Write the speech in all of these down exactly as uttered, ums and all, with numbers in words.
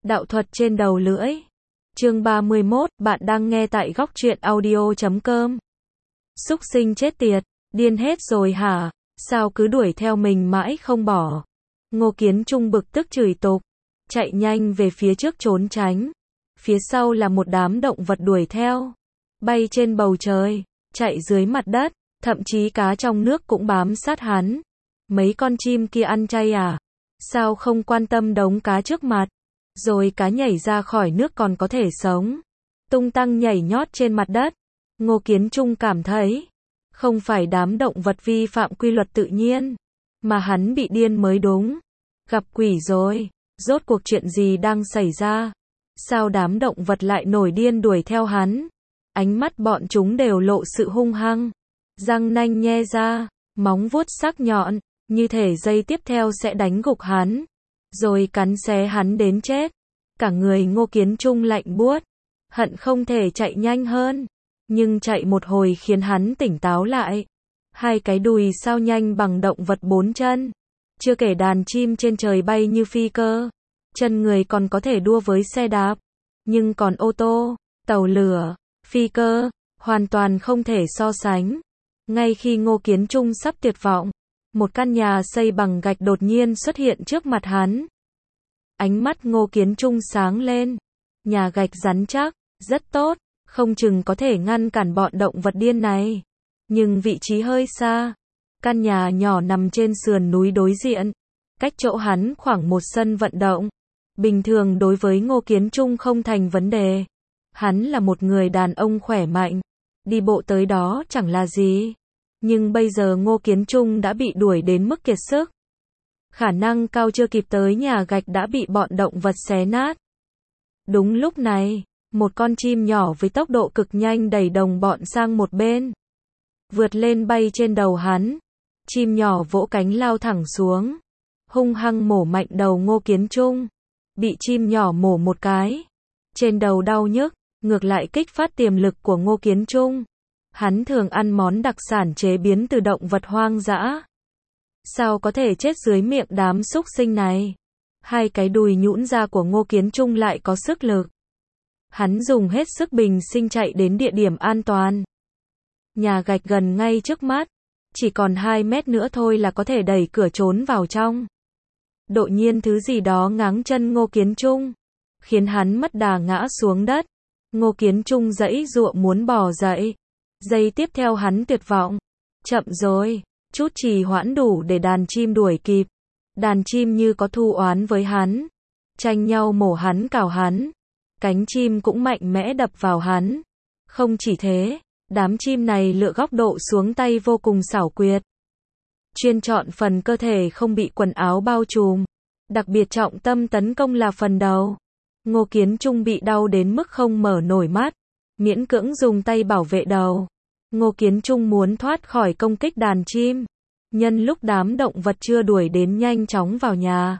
Đạo thuật trên đầu lưỡi. Chương ba mươi mốt, bạn đang nghe tại góc truyện audio chấm com. Súc sinh chết tiệt, điên hết rồi hả? Sao cứ đuổi theo mình mãi không bỏ? Ngô Kiến Trung bực tức chửi tục, chạy nhanh về phía trước trốn tránh. Phía sau là một đám động vật đuổi theo, bay trên bầu trời, chạy dưới mặt đất, thậm chí cá trong nước cũng bám sát hắn. Mấy con chim kia ăn chay à? Sao không quan tâm đống cá trước mặt? Rồi cá nhảy ra khỏi nước còn có thể sống, tung tăng nhảy nhót trên mặt đất. Ngô Kiến Trung cảm thấy, không phải đám động vật vi phạm quy luật tự nhiên, mà hắn bị điên mới đúng. Gặp quỷ rồi, rốt cuộc chuyện gì đang xảy ra? Sao đám động vật lại nổi điên đuổi theo hắn? Ánh mắt bọn chúng đều lộ sự hung hăng, răng nanh nhe ra, móng vuốt sắc nhọn, như thể giây tiếp theo sẽ đánh gục hắn, rồi cắn xé hắn đến chết. Cả người Ngô Kiến Trung lạnh buốt, hận không thể chạy nhanh hơn, nhưng chạy một hồi khiến hắn tỉnh táo lại. Hai cái đùi sao nhanh bằng động vật bốn chân, chưa kể đàn chim trên trời bay như phi cơ, chân người còn có thể đua với xe đạp, nhưng còn ô tô, tàu lửa, phi cơ, hoàn toàn không thể so sánh. Ngay khi Ngô Kiến Trung sắp tuyệt vọng, một căn nhà xây bằng gạch đột nhiên xuất hiện trước mặt hắn. Ánh mắt Ngô Kiến Trung sáng lên. Nhà gạch rắn chắc, rất tốt, không chừng có thể ngăn cản bọn động vật điên này. Nhưng vị trí hơi xa. Căn nhà nhỏ nằm trên sườn núi đối diện, cách chỗ hắn khoảng một sân vận động. Bình thường đối với Ngô Kiến Trung không thành vấn đề. Hắn là một người đàn ông khỏe mạnh, đi bộ tới đó chẳng là gì. Nhưng bây giờ Ngô Kiến Trung đã bị đuổi đến mức kiệt sức. Khả năng cao chưa kịp tới nhà gạch đã bị bọn động vật xé nát. Đúng lúc này, một con chim nhỏ với tốc độ cực nhanh đẩy đồng bọn sang một bên, vượt lên bay trên đầu hắn. Chim nhỏ vỗ cánh lao thẳng xuống, hung hăng mổ mạnh đầu Ngô Kiến Trung. Bị chim nhỏ mổ một cái, trên đầu đau nhức, ngược lại kích phát tiềm lực của Ngô Kiến Trung. Hắn thường ăn món đặc sản chế biến từ động vật hoang dã. Sao có thể chết dưới miệng đám súc sinh này? Hai cái đùi nhũn ra của Ngô Kiến Trung lại có sức lực. Hắn dùng hết sức bình sinh chạy đến địa điểm an toàn. Nhà gạch gần ngay trước mắt, chỉ còn hai mét nữa thôi là có thể đẩy cửa trốn vào trong. Đột nhiên thứ gì đó ngáng chân Ngô Kiến Trung, khiến hắn mất đà ngã xuống đất. Ngô Kiến Trung giãy giụa muốn bò dậy. Giây tiếp theo hắn tuyệt vọng. Chậm rồi, chút trì hoãn đủ để đàn chim đuổi kịp. Đàn chim như có thù oán với hắn, tranh nhau mổ hắn cào hắn. Cánh chim cũng mạnh mẽ đập vào hắn. Không chỉ thế, đám chim này lựa góc độ xuống tay vô cùng xảo quyệt, chuyên chọn phần cơ thể không bị quần áo bao trùm. Đặc biệt trọng tâm tấn công là phần đầu. Ngô Kiến Trung bị đau đến mức không mở nổi mắt, miễn cưỡng dùng tay bảo vệ đầu. Ngô Kiến Trung muốn thoát khỏi công kích đàn chim, nhân lúc đám động vật chưa đuổi đến nhanh chóng vào nhà.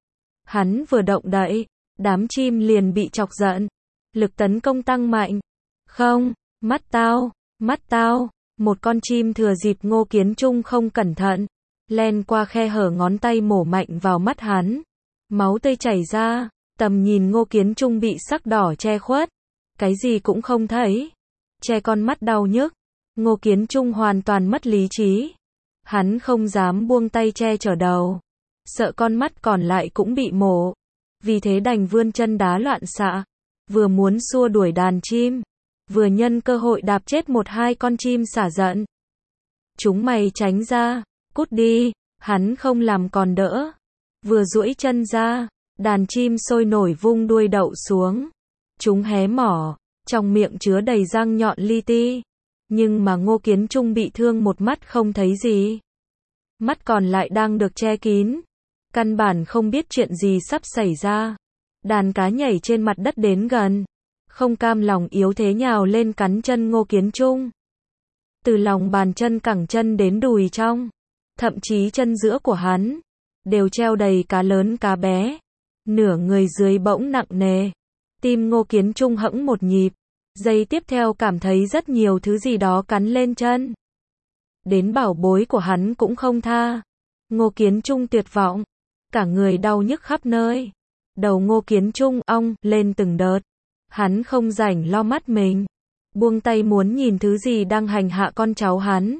Hắn vừa động đậy, đám chim liền bị chọc giận, lực tấn công tăng mạnh. Không, mắt tao, mắt tao, một con chim thừa dịp Ngô Kiến Trung không cẩn thận, len qua khe hở ngón tay mổ mạnh vào mắt hắn. Máu tươi chảy ra, tầm nhìn Ngô Kiến Trung bị sắc đỏ che khuất, cái gì cũng không thấy. Che con mắt đau nhức, Ngô Kiến Trung hoàn toàn mất lý trí. Hắn không dám buông tay che chở đầu, sợ con mắt còn lại cũng bị mổ. Vì thế đành vươn chân đá loạn xạ, vừa muốn xua đuổi đàn chim, vừa nhân cơ hội đạp chết một hai con chim xả giận. Chúng mày tránh ra, cút đi, hắn không làm còn đỡ. Vừa duỗi chân ra, đàn chim sôi nổi vung đuôi đậu xuống. Chúng hé mỏ, trong miệng chứa đầy răng nhọn li ti. Nhưng mà Ngô Kiến Trung bị thương một mắt không thấy gì. Mắt còn lại đang được che kín, căn bản không biết chuyện gì sắp xảy ra. Đàn cá nhảy trên mặt đất đến gần, không cam lòng yếu thế nhào lên cắn chân Ngô Kiến Trung. Từ lòng bàn chân cẳng chân đến đùi trong, thậm chí chân giữa của hắn, đều treo đầy cá lớn cá bé. Nửa người dưới bỗng nặng nề. Tim Ngô Kiến Trung hẫng một nhịp. Giây tiếp theo cảm thấy rất nhiều thứ gì đó cắn lên chân. Đến bảo bối của hắn cũng không tha. Ngô Kiến Trung tuyệt vọng, cả người đau nhức khắp nơi. Đầu Ngô Kiến Trung ong lên từng đợt. Hắn không rảnh lo mắt mình. Buông tay muốn nhìn thứ gì đang hành hạ con cháu hắn.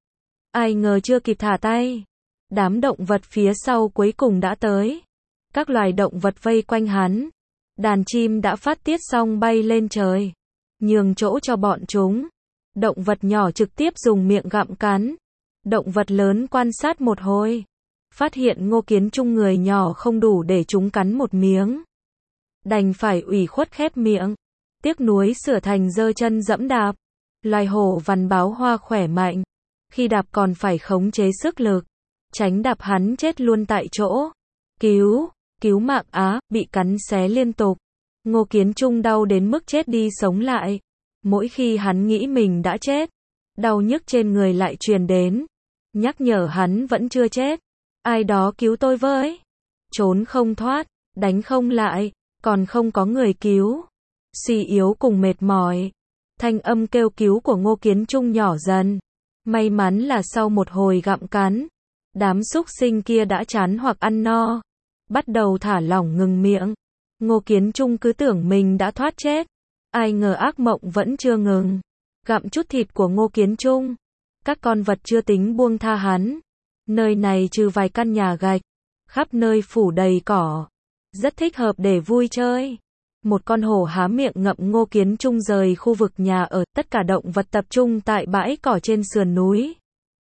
Ai ngờ chưa kịp thả tay. Đám động vật phía sau cuối cùng đã tới. Các loài động vật vây quanh hắn. Đàn chim đã phát tiết xong bay lên trời. Nhường chỗ cho bọn chúng. Động vật nhỏ trực tiếp dùng miệng gặm cắn. Động vật lớn quan sát một hồi. Phát hiện Ngô Kiến Trung người nhỏ không đủ để chúng cắn một miếng. Đành phải ủy khuất khép miệng. Tiếc nuối sửa thành giơ chân dẫm đạp. Loài hổ vằn báo hoa khỏe mạnh. Khi đạp còn phải khống chế sức lực. Tránh đạp hắn chết luôn tại chỗ. Cứu, cứu mạng á, bị cắn xé liên tục. Ngô Kiến Trung đau đến mức chết đi sống lại. Mỗi khi hắn nghĩ mình đã chết, đau nhức trên người lại truyền đến. Nhắc nhở hắn vẫn chưa chết. Ai đó cứu tôi với. Trốn không thoát, đánh không lại, còn không có người cứu. Suy yếu cùng mệt mỏi. Thanh âm kêu cứu của Ngô Kiến Trung nhỏ dần. May mắn là sau một hồi gặm cắn, đám súc sinh kia đã chán hoặc ăn no. Bắt đầu thả lỏng ngừng miệng. Ngô Kiến Trung cứ tưởng mình đã thoát chết. Ai ngờ ác mộng vẫn chưa ngừng. Gặm chút thịt của Ngô Kiến Trung. Các con vật chưa tính buông tha hắn. Nơi này trừ vài căn nhà gạch, khắp nơi phủ đầy cỏ. Rất thích hợp để vui chơi. Một con hổ há miệng ngậm Ngô Kiến Trung rời khu vực nhà ở. Tất cả động vật tập trung tại bãi cỏ trên sườn núi.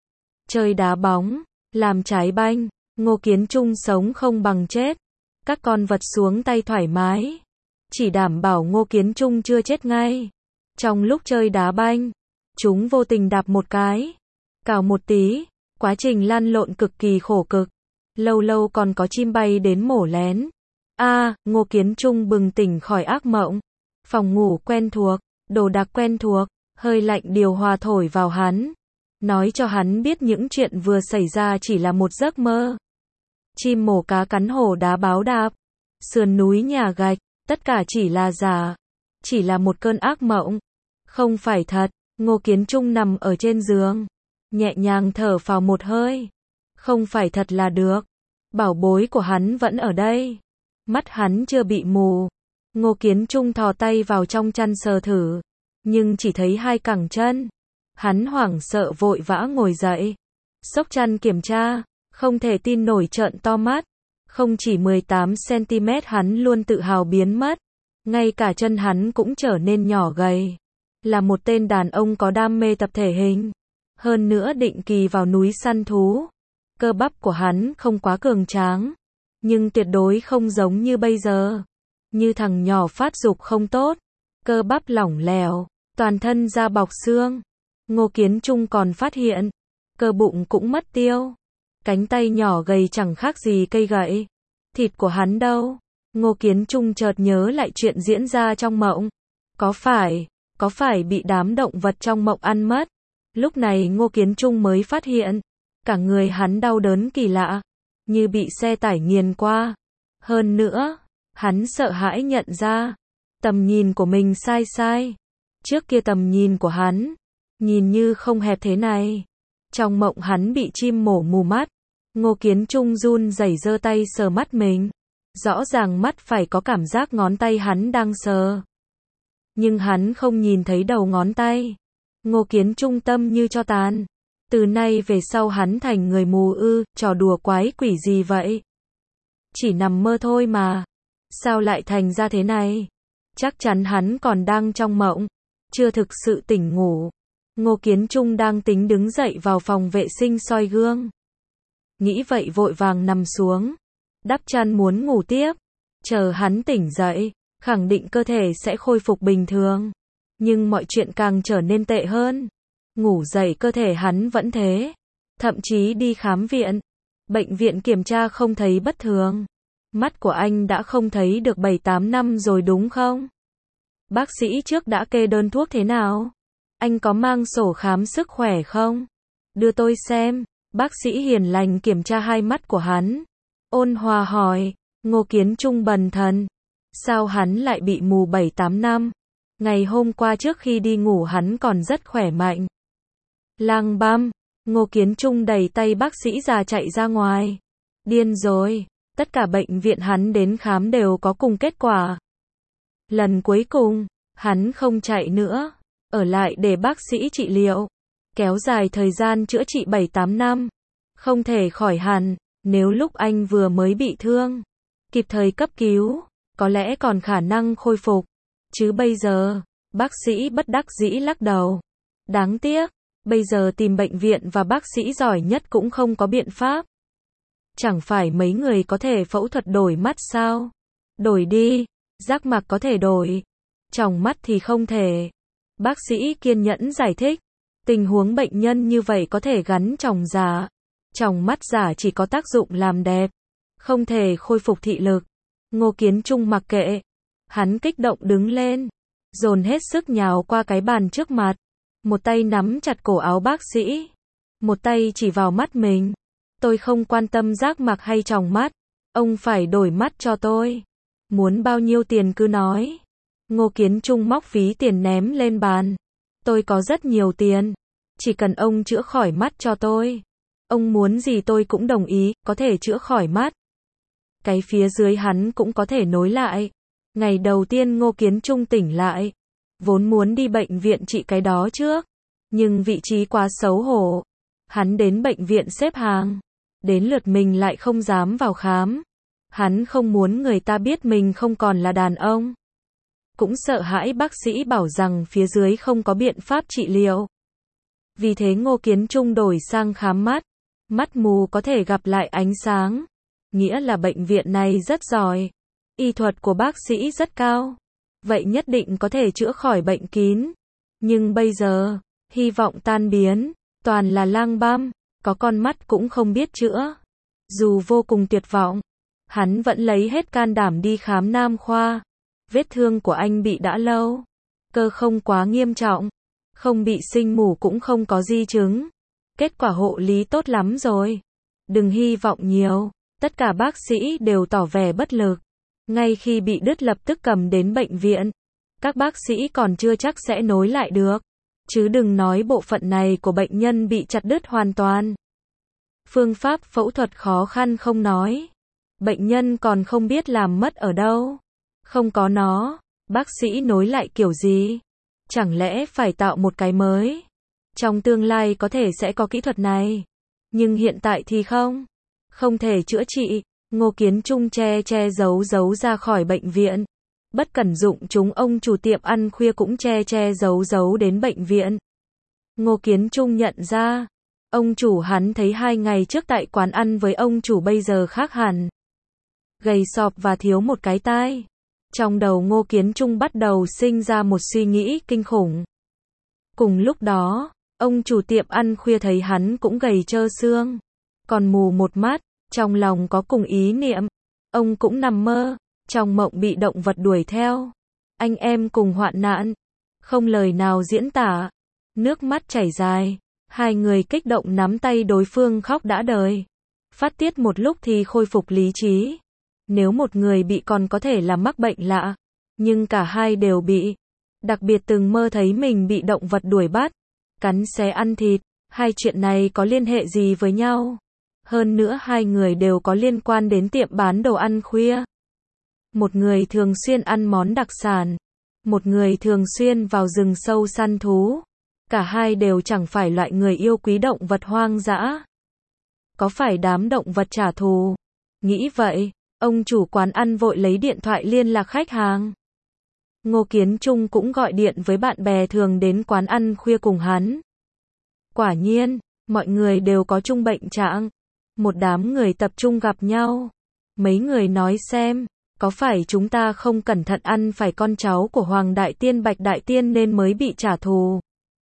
Chơi đá bóng, làm trái banh. Ngô Kiến Trung sống không bằng chết. Các con vật xuống tay thoải mái. Chỉ đảm bảo Ngô Kiến Trung chưa chết ngay. Trong lúc chơi đá banh, chúng vô tình đạp một cái, cào một tí. Quá trình lăn lộn cực kỳ khổ cực. Lâu lâu còn có chim bay đến mổ lén. A, à, Ngô Kiến Trung bừng tỉnh khỏi ác mộng. Phòng ngủ quen thuộc, đồ đạc quen thuộc, hơi lạnh điều hòa thổi vào hắn. Nói cho hắn biết những chuyện vừa xảy ra chỉ là một giấc mơ. Chim mổ cá cắn hổ đá báo đạp. Sườn núi nhà gạch, tất cả chỉ là giả. Chỉ là một cơn ác mộng. Không phải thật. Ngô Kiến Trung nằm ở trên giường. Nhẹ nhàng thở phào một hơi. Không phải thật là được. Bảo bối của hắn vẫn ở đây. Mắt hắn chưa bị mù. Ngô Kiến Trung thò tay vào trong chăn sờ thử. Nhưng chỉ thấy hai cẳng chân. Hắn hoảng sợ vội vã ngồi dậy. Xốc chăn kiểm tra. Không thể tin nổi trợn to mắt. Không chỉ mười tám xăng ti mét hắn luôn tự hào biến mất. Ngay cả chân hắn cũng trở nên nhỏ gầy. Là một tên đàn ông có đam mê tập thể hình. Hơn nữa định kỳ vào núi săn thú. Cơ bắp của hắn không quá cường tráng. Nhưng tuyệt đối không giống như bây giờ. Như thằng nhỏ phát dục không tốt. Cơ bắp lỏng lẻo. Toàn thân da bọc xương. Ngô Kiến Trung còn phát hiện. Cơ bụng cũng mất tiêu. Cánh tay nhỏ gầy chẳng khác gì cây gậy. Thịt của hắn đâu? Ngô Kiến Trung chợt nhớ lại chuyện diễn ra trong mộng. Có phải, có phải bị đám động vật trong mộng ăn mất? Lúc này Ngô Kiến Trung mới phát hiện. Cả người hắn đau đớn kỳ lạ. Như bị xe tải nghiền qua. Hơn nữa, hắn sợ hãi nhận ra. Tầm nhìn của mình sai sai. Trước kia tầm nhìn của hắn. Nhìn như không hẹp thế này. Trong mộng hắn bị chim mổ mù mắt. Ngô Kiến Trung run rẩy giơ tay sờ mắt mình. Rõ ràng mắt phải có cảm giác ngón tay hắn đang sờ. Nhưng hắn không nhìn thấy đầu ngón tay. Ngô Kiến Trung tâm như cho tàn. Từ nay về sau hắn thành người mù ư, trò đùa quái quỷ gì vậy? Chỉ nằm mơ thôi mà. Sao lại thành ra thế này? Chắc chắn hắn còn đang trong mộng. Chưa thực sự tỉnh ngủ. Ngô Kiến Trung đang tính đứng dậy vào phòng vệ sinh soi gương. Nghĩ vậy vội vàng nằm xuống. Đắp chăn muốn ngủ tiếp. Chờ hắn tỉnh dậy, khẳng định cơ thể sẽ khôi phục bình thường. Nhưng mọi chuyện càng trở nên tệ hơn. Ngủ dậy cơ thể hắn vẫn thế. Thậm chí đi khám viện. Bệnh viện kiểm tra không thấy bất thường. Mắt của anh đã không thấy được bảy tám năm rồi đúng không? Bác sĩ trước đã kê đơn thuốc thế nào? Anh có mang sổ khám sức khỏe không? Đưa tôi xem. Bác sĩ hiền lành kiểm tra hai mắt của hắn. Ôn hòa hỏi. Ngô Kiến Trung bần thần. Sao hắn lại bị mù bảy tám năm? Ngày hôm qua trước khi đi ngủ hắn còn rất khỏe mạnh. Lang băm. Ngô Kiến Trung đẩy tay bác sĩ già chạy ra ngoài. Điên rồi. Tất cả bệnh viện hắn đến khám đều có cùng kết quả. Lần cuối cùng, hắn không chạy nữa, ở lại để bác sĩ trị liệu. Kéo dài thời gian chữa trị bảy tám năm. Không thể khỏi hẳn, nếu lúc anh vừa mới bị thương, kịp thời cấp cứu, có lẽ còn khả năng khôi phục. Chứ bây giờ, bác sĩ bất đắc dĩ lắc đầu. Đáng tiếc, bây giờ tìm bệnh viện và bác sĩ giỏi nhất cũng không có biện pháp. Chẳng phải mấy người có thể phẫu thuật đổi mắt sao? Đổi đi, giác mạc có thể đổi, tròng mắt thì không thể. Bác sĩ kiên nhẫn giải thích, tình huống bệnh nhân như vậy có thể gắn tròng giả. Tròng mắt giả chỉ có tác dụng làm đẹp, không thể khôi phục thị lực. Ngô Kiến Trung mặc kệ, hắn kích động đứng lên, dồn hết sức nhào qua cái bàn trước mặt, một tay nắm chặt cổ áo bác sĩ, một tay chỉ vào mắt mình. Tôi không quan tâm giác mạc hay tròng mắt, ông phải đổi mắt cho tôi. Muốn bao nhiêu tiền cứ nói. Ngô Kiến Trung móc ví tiền ném lên bàn. Tôi có rất nhiều tiền, chỉ cần ông chữa khỏi mắt cho tôi. Ông muốn gì tôi cũng đồng ý, có thể chữa khỏi mắt. Cái phía dưới hắn cũng có thể nối lại. Ngày đầu tiên Ngô Kiến Trung tỉnh lại, vốn muốn đi bệnh viện trị cái đó trước, nhưng vị trí quá xấu hổ. Hắn đến bệnh viện xếp hàng, đến lượt mình lại không dám vào khám. Hắn không muốn người ta biết mình không còn là đàn ông. Cũng sợ hãi bác sĩ bảo rằng phía dưới không có biện pháp trị liệu. Vì thế Ngô Kiến Trung đổi sang khám mắt. Mắt mù có thể gặp lại ánh sáng, nghĩa là bệnh viện này rất giỏi. Y thuật của bác sĩ rất cao, vậy nhất định có thể chữa khỏi bệnh kín. Nhưng bây giờ, hy vọng tan biến, toàn là lang băm, có con mắt cũng không biết chữa. Dù vô cùng tuyệt vọng, hắn vẫn lấy hết can đảm đi khám nam khoa. Vết thương của anh bị đã lâu, cơ không quá nghiêm trọng, không bị sinh mù cũng không có di chứng. Kết quả hộ lý tốt lắm rồi. Đừng hy vọng nhiều. Tất cả bác sĩ đều tỏ vẻ bất lực. Ngay khi bị đứt lập tức cầm đến bệnh viện. Các bác sĩ còn chưa chắc sẽ nối lại được. Chứ đừng nói bộ phận này của bệnh nhân bị chặt đứt hoàn toàn. Phương pháp phẫu thuật khó khăn không nói. Bệnh nhân còn không biết làm mất ở đâu. Không có nó, bác sĩ nối lại kiểu gì? Chẳng lẽ phải tạo một cái mới? Trong tương lai có thể sẽ có kỹ thuật này, nhưng hiện tại thì không. Không thể chữa trị. Ngô Kiến Trung che che giấu giấu ra khỏi bệnh viện. Bất cẩn dụng chúng ông chủ tiệm ăn khuya cũng che che giấu giấu đến bệnh viện. Ngô Kiến Trung nhận ra, ông chủ hắn thấy hai ngày trước tại quán ăn với ông chủ bây giờ khác hẳn. Gầy sọp và thiếu một cái tai. Trong đầu Ngô Kiến Trung bắt đầu sinh ra một suy nghĩ kinh khủng. Cùng lúc đó, ông chủ tiệm ăn khuya thấy hắn cũng gầy trơ xương, còn mù một mắt, trong lòng có cùng ý niệm. Ông cũng nằm mơ, trong mộng bị động vật đuổi theo. Anh em cùng hoạn nạn, không lời nào diễn tả. Nước mắt chảy dài, hai người kích động nắm tay đối phương khóc đã đời. Phát tiết một lúc thì khôi phục lý trí. Nếu một người bị còn có thể là mắc bệnh lạ, nhưng cả hai đều bị. Đặc biệt từng mơ thấy mình bị động vật đuổi bắt, cắn xé ăn thịt, hai chuyện này có liên hệ gì với nhau? Hơn nữa hai người đều có liên quan đến tiệm bán đồ ăn khuya. Một người thường xuyên ăn món đặc sản, một người thường xuyên vào rừng sâu săn thú. Cả hai đều chẳng phải loại người yêu quý động vật hoang dã. Có phải đám động vật trả thù? Nghĩ vậy, ông chủ quán ăn vội lấy điện thoại liên lạc khách hàng. Ngô Kiến Trung cũng gọi điện với bạn bè thường đến quán ăn khuya cùng hắn. Quả nhiên, mọi người đều có chung bệnh trạng. Một đám người tập trung gặp nhau. Mấy người nói xem, có phải chúng ta không cẩn thận ăn phải con cháu của Hoàng Đại Tiên Bạch Đại Tiên nên mới bị trả thù?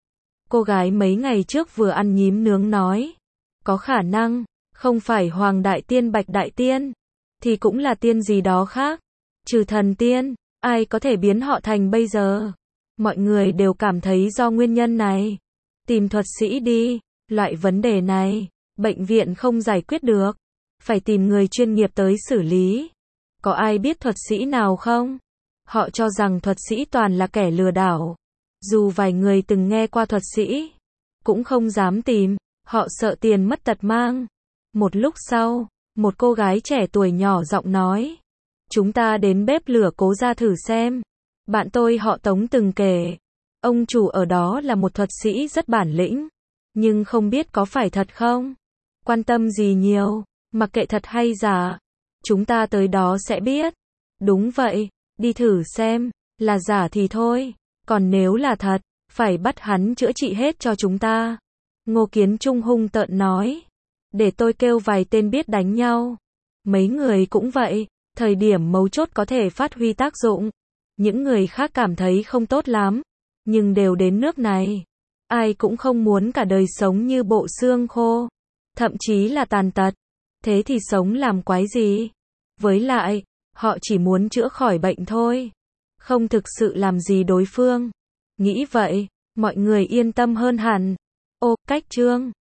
Cô gái mấy ngày trước vừa ăn nhím nướng nói. Có khả năng, không phải Hoàng Đại Tiên Bạch Đại Tiên, thì cũng là tiên gì đó khác. Trừ thần tiên, ai có thể biến họ thành bây giờ? Mọi người đều cảm thấy do nguyên nhân này. Tìm thuật sĩ đi, loại vấn đề này, bệnh viện không giải quyết được. Phải tìm người chuyên nghiệp tới xử lý. Có ai biết thuật sĩ nào không? Họ cho rằng thuật sĩ toàn là kẻ lừa đảo. Dù vài người từng nghe qua thuật sĩ, cũng không dám tìm. Họ sợ tiền mất tật mang. Một lúc sau, Một cô gái trẻ tuổi nhỏ giọng nói. Chúng ta đến bếp lửa Cố gia thử xem. Bạn tôi họ Tống từng kể. Ông chủ ở đó là một thuật sĩ rất bản lĩnh. Nhưng không biết có phải thật không? Quan tâm gì nhiều, mặc kệ thật hay giả. Chúng ta tới đó sẽ biết. Đúng vậy, đi thử xem, là giả thì thôi. Còn nếu là thật, phải bắt hắn chữa trị hết cho chúng ta. Ngô Kiến Trung hung tợn nói. Để tôi kêu vài tên biết đánh nhau. Mấy người cũng vậy, thời điểm mấu chốt có thể phát huy tác dụng. Những người khác cảm thấy không tốt lắm, nhưng đều đến nước này. Ai cũng không muốn cả đời sống như bộ xương khô, thậm chí là tàn tật. Thế thì sống làm quái gì? Với lại, họ chỉ muốn chữa khỏi bệnh thôi, không thực sự làm gì đối phương. Nghĩ vậy, mọi người yên tâm hơn hẳn. Ô, cách Trương